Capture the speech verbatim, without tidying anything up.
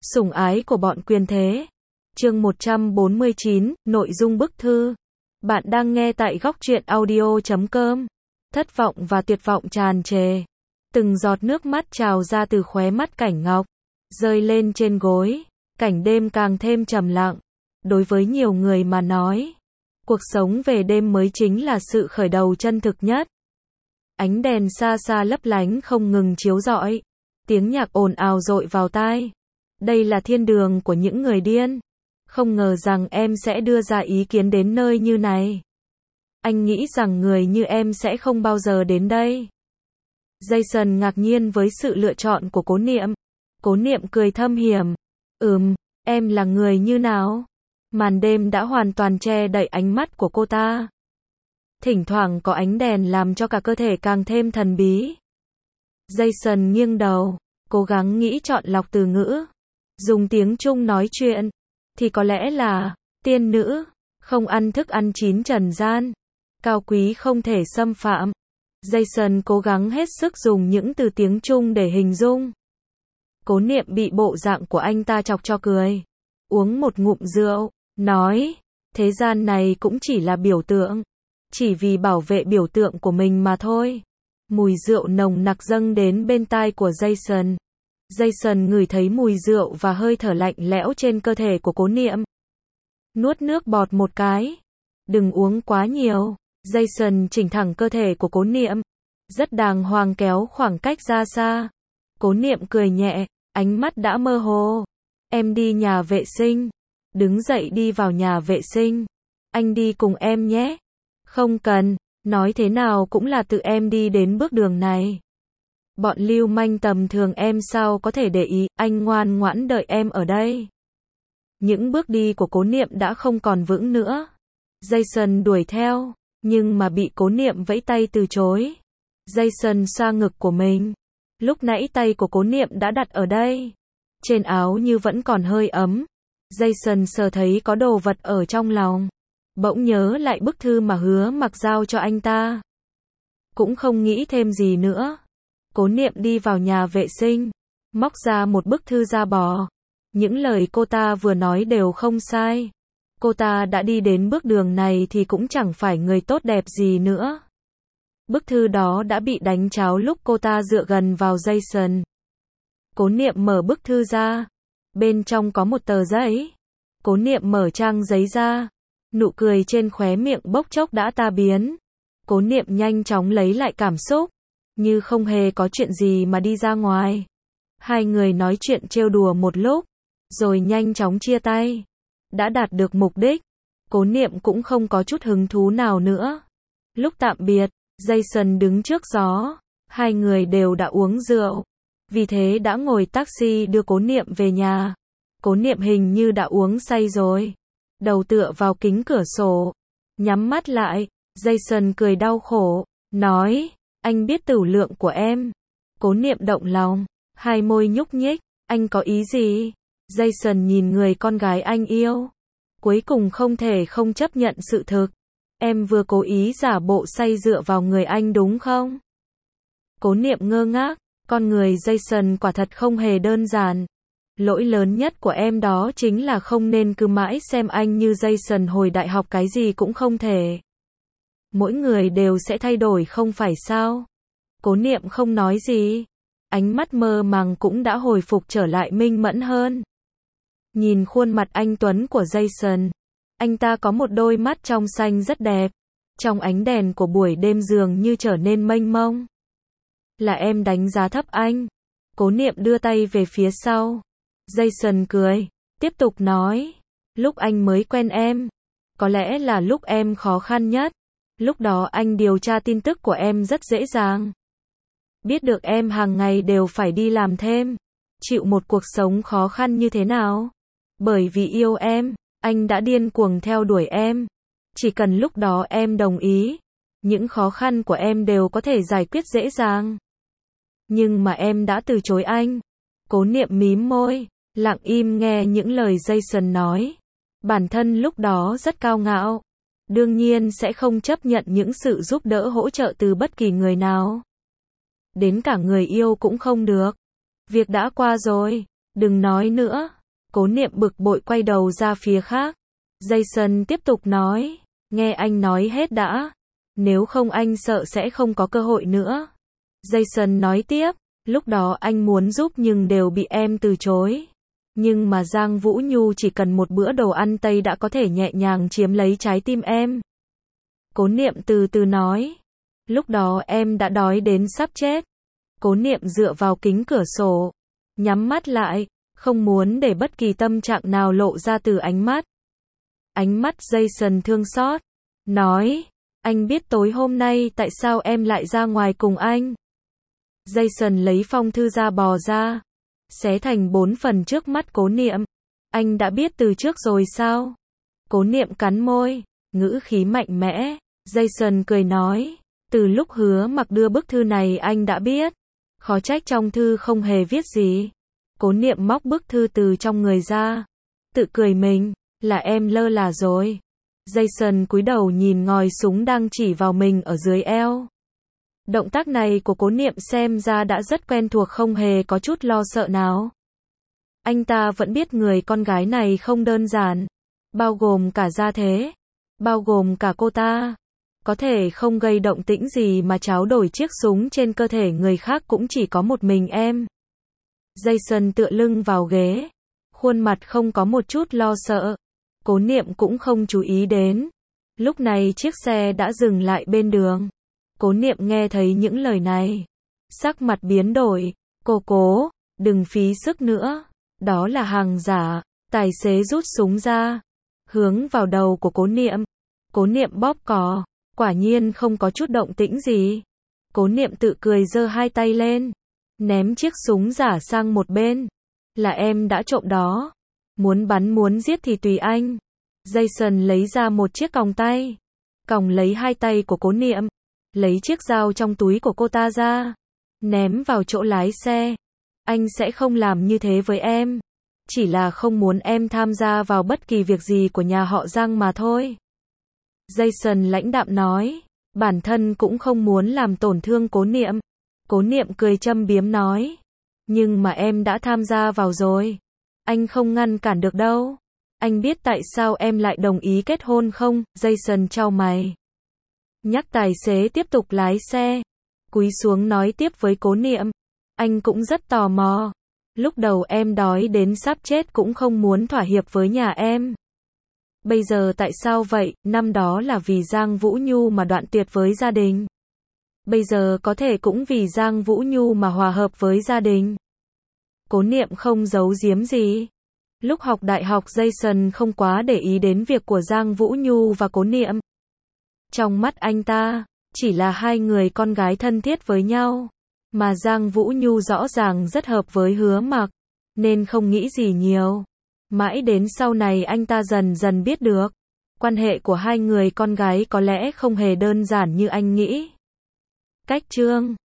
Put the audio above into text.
Sủng ái của bọn quyền thế. Chương một trăm bốn mươi chín, nội dung bức thư. Bạn đang nghe tại góc truyện audio chấm com. Thất vọng và tuyệt vọng tràn trề. Từng giọt nước mắt trào ra từ khóe mắt Cảnh Ngọc, rơi lên trên gối. Cảnh đêm càng thêm trầm lặng. Đối với nhiều người mà nói, cuộc sống về đêm mới chính là sự khởi đầu chân thực nhất. Ánh đèn xa xa lấp lánh không ngừng chiếu rọi. Tiếng nhạc ồn ào dội vào tai. Đây là thiên đường của những người điên. Không ngờ rằng em sẽ đưa ra ý kiến đến nơi như này. Anh nghĩ rằng người như em sẽ không bao giờ đến đây. Jason ngạc nhiên với sự lựa chọn của Cố Niệm. Cố Niệm cười thâm hiểm. Ừm, em là người như nào? Màn đêm đã hoàn toàn che đậy ánh mắt của cô ta. Thỉnh thoảng có ánh đèn làm cho cả cơ thể càng thêm thần bí. Jason nghiêng đầu, cố gắng nghĩ chọn lọc từ ngữ. Dùng tiếng Trung nói chuyện, thì có lẽ là, tiên nữ, không ăn thức ăn chín trần gian, cao quý không thể xâm phạm. Jason cố gắng hết sức dùng những từ tiếng Trung để hình dung. Cố Niệm bị bộ dạng của anh ta chọc cho cười. Uống một ngụm rượu, nói, thế gian này cũng chỉ là biểu tượng. Chỉ vì bảo vệ biểu tượng của mình mà thôi. Mùi rượu nồng nặc dâng đến bên tai của Jason. Jason ngửi thấy mùi rượu và hơi thở lạnh lẽo trên cơ thể của Cố Niệm. Nuốt nước bọt một cái. Đừng uống quá nhiều. Jason chỉnh thẳng cơ thể của Cố Niệm. Rất đàng hoàng kéo khoảng cách ra xa. Cố Niệm cười nhẹ, ánh mắt đã mơ hồ. Em đi nhà vệ sinh. Đứng dậy đi vào nhà vệ sinh. Anh đi cùng em nhé. Không cần, nói thế nào cũng là tự em đi đến bước đường này. Bọn lưu manh tầm thường em sao có thể để ý, anh ngoan ngoãn đợi em ở đây. Những bước đi của Cố Niệm đã không còn vững nữa. Jason đuổi theo, nhưng mà bị Cố Niệm vẫy tay từ chối. Jason xoa ngực của mình. Lúc nãy tay của Cố Niệm đã đặt ở đây. Trên áo như vẫn còn hơi ấm. Jason sờ thấy có đồ vật ở trong lòng. Bỗng nhớ lại bức thư mà hứa mặc giao cho anh ta. Cũng không nghĩ thêm gì nữa. Cố Niệm đi vào nhà vệ sinh, móc ra một bức thư da bò. Những lời cô ta vừa nói đều không sai. Cô ta đã đi đến bước đường này thì cũng chẳng phải người tốt đẹp gì nữa. Bức thư đó đã bị đánh tráo lúc cô ta dựa gần vào Jason. Cố Niệm mở bức thư ra. Bên trong có một tờ giấy. Cố Niệm mở trang giấy ra. Nụ cười trên khóe miệng bốc chốc đã ta biến. Cố Niệm nhanh chóng lấy lại cảm xúc. Như không hề có chuyện gì mà đi ra ngoài. Hai người nói chuyện trêu đùa một lúc, rồi nhanh chóng chia tay. Đã đạt được mục đích, Cố Niệm cũng không có chút hứng thú nào nữa. Lúc tạm biệt, Jason đứng trước gió. Hai người đều đã uống rượu. Vì thế đã ngồi taxi đưa Cố Niệm về nhà. Cố Niệm hình như đã uống say rồi. Đầu tựa vào kính cửa sổ. Nhắm mắt lại. Jason cười đau khổ. Nói, anh biết tửu lượng của em. Cố Niệm động lòng. Hai môi nhúc nhích. Anh có ý gì? Jason nhìn người con gái anh yêu. Cuối cùng không thể không chấp nhận sự thực. Em vừa cố ý giả bộ say dựa vào người anh đúng không? Cố Niệm ngơ ngác. Con người Jason quả thật không hề đơn giản. Lỗi lớn nhất của em đó chính là không nên cứ mãi xem anh như Jason hồi đại học, cái gì cũng không thể. Mỗi người đều sẽ thay đổi không phải sao? Cố Niệm không nói gì. Ánh mắt mơ màng cũng đã hồi phục trở lại minh mẫn hơn. Nhìn khuôn mặt anh tuấn của Jason. Anh ta có một đôi mắt trong xanh rất đẹp. Trong ánh đèn của buổi đêm dường như trở nên mênh mông. Là em đánh giá thấp anh. Cố Niệm đưa tay về phía sau. Jason cười. Tiếp tục nói. Lúc anh mới quen em. Có lẽ là lúc em khó khăn nhất. Lúc đó anh điều tra tin tức của em rất dễ dàng. Biết được em hàng ngày đều phải đi làm thêm. Chịu một cuộc sống khó khăn như thế nào. Bởi vì yêu em, anh đã điên cuồng theo đuổi em. Chỉ cần lúc đó em đồng ý. Những khó khăn của em đều có thể giải quyết dễ dàng. Nhưng mà em đã từ chối anh. Cố Niệm mím môi, lặng im nghe những lời Jason nói. Bản thân lúc đó rất cao ngạo. Đương nhiên sẽ không chấp nhận những sự giúp đỡ hỗ trợ từ bất kỳ người nào. Đến cả người yêu cũng không được. Việc đã qua rồi, đừng nói nữa. Cố Niệm bực bội quay đầu ra phía khác. Jason tiếp tục nói, nghe anh nói hết đã, nếu không anh sợ sẽ không có cơ hội nữa. Jason nói tiếp, lúc đó anh muốn giúp nhưng đều bị em từ chối. Nhưng mà Giang Vũ Nhu chỉ cần một bữa đồ ăn Tây đã có thể nhẹ nhàng chiếm lấy trái tim em. Cố Niệm từ từ nói, lúc đó em đã đói đến sắp chết. Cố Niệm dựa vào kính cửa sổ, nhắm mắt lại, không muốn để bất kỳ tâm trạng nào lộ ra từ ánh mắt. Ánh mắt Jason thương xót, nói, anh biết tối hôm nay tại sao em lại ra ngoài cùng anh. Jason lấy phong thư ra bò ra, xé thành bốn phần trước mắt Cố Niệm. Anh đã biết từ trước rồi sao? Cố Niệm cắn môi, ngữ khí mạnh mẽ. Jason cười nói, từ lúc Hứa Mặc đưa bức thư này anh đã biết. Khó trách trong thư không hề viết gì. Cố Niệm móc bức thư từ trong người ra, tự cười mình, là em lơ là rồi. Jason cúi đầu nhìn ngòi súng đang chỉ vào mình ở dưới eo. Động tác này của Cố Niệm xem ra đã rất quen thuộc, không hề có chút lo sợ nào. Anh ta vẫn biết người con gái này không đơn giản, bao gồm cả gia thế, bao gồm cả cô ta. Có thể không gây động tĩnh gì mà tráo đổi chiếc súng trên cơ thể người khác cũng chỉ có một mình em. Jason tựa lưng vào ghế, khuôn mặt không có một chút lo sợ. Cố Niệm cũng không chú ý đến. Lúc này chiếc xe đã dừng lại bên đường. Cố Niệm nghe thấy những lời này, sắc mặt biến đổi. Cô Cố, đừng phí sức nữa, đó là hàng giả. Tài xế rút súng ra, hướng vào đầu của Cố Niệm. Cố Niệm bóp cò, quả nhiên không có chút động tĩnh gì. Cố Niệm tự cười giơ hai tay lên, ném chiếc súng giả sang một bên. Là em đã trộm đó, muốn bắn muốn giết thì tùy anh. Jason lấy ra một chiếc còng tay, còng lấy hai tay của Cố Niệm, lấy chiếc dao trong túi của cô ta ra, ném vào chỗ lái xe. Anh sẽ không làm như thế với em, chỉ là không muốn em tham gia vào bất kỳ việc gì của nhà họ Giang mà thôi. Jason lãnh đạm nói, bản thân cũng không muốn làm tổn thương Cố Niệm. Cố Niệm cười châm biếm nói, nhưng mà em đã tham gia vào rồi, anh không ngăn cản được đâu. Anh biết tại sao em lại đồng ý kết hôn không? Jason chau mày, nhắc tài xế tiếp tục lái xe, cúi xuống nói tiếp với Cố Niệm, anh cũng rất tò mò. Lúc đầu em đói đến sắp chết cũng không muốn thỏa hiệp với nhà em. Bây giờ tại sao vậy? Năm đó là vì Giang Vũ Nhu mà đoạn tuyệt với gia đình. Bây giờ có thể cũng vì Giang Vũ Nhu mà hòa hợp với gia đình. Cố Niệm không giấu giếm gì. Lúc học đại học Jason không quá để ý đến việc của Giang Vũ Nhu và Cố Niệm. Trong mắt anh ta, chỉ là hai người con gái thân thiết với nhau. Mà Giang Vũ Nhu rõ ràng rất hợp với Hứa Mặc, nên không nghĩ gì nhiều. Mãi đến sau này anh ta dần dần biết được, quan hệ của hai người con gái có lẽ không hề đơn giản như anh nghĩ. Cách chương